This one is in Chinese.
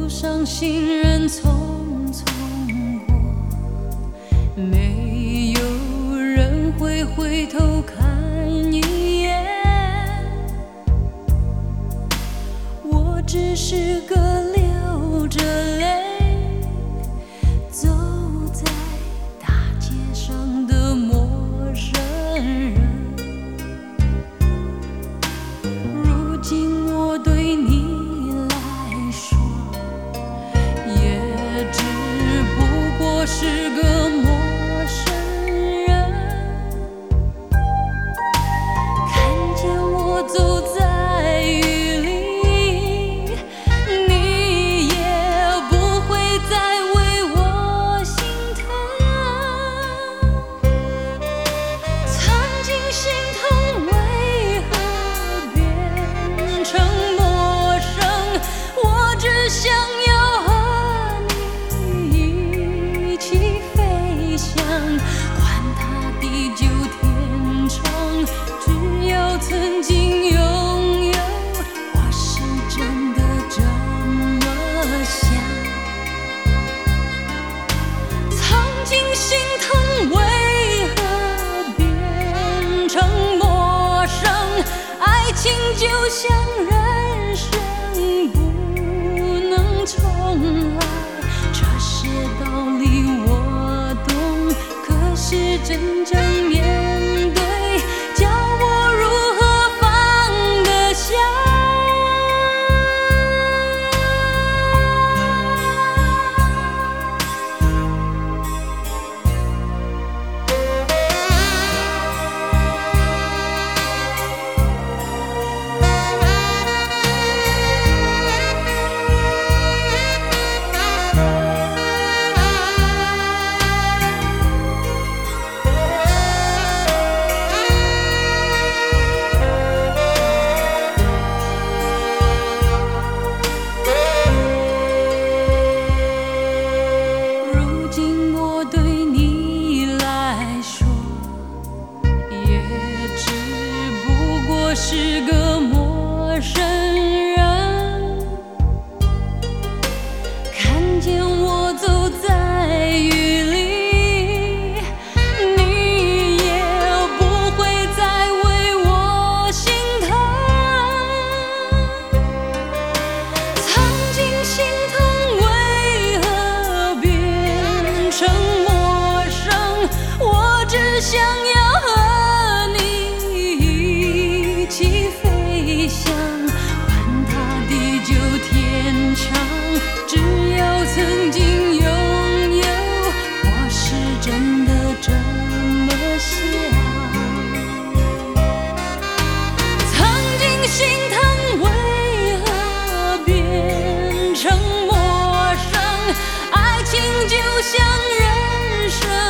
上行人匆匆过，没有人会回头看一眼。我只是个流着泪走在大街上的陌生人。如今我对你来说，也只不过是个陌生人。看见我走在雨里，你也不会再为我心疼。曾经心疼为何变成陌生，我只想要和你一起飞翔，管它地久天长，只要曾经拥有，我是真的这么想。曾经心疼为何变成陌生，爱情就像人生不能重来，这些道理我懂，可是真正面对，叫我如何放得下。如今我对你来说，也只不过是个陌生人。看见我走在雨里，你也不会再为我心疼。曾经心疼为何变成陌生，我只想要和你一起飞翔，管它地久天长，只要曾经拥有，我是真的这么想。曾经心疼为何变成陌生，爱情就像人生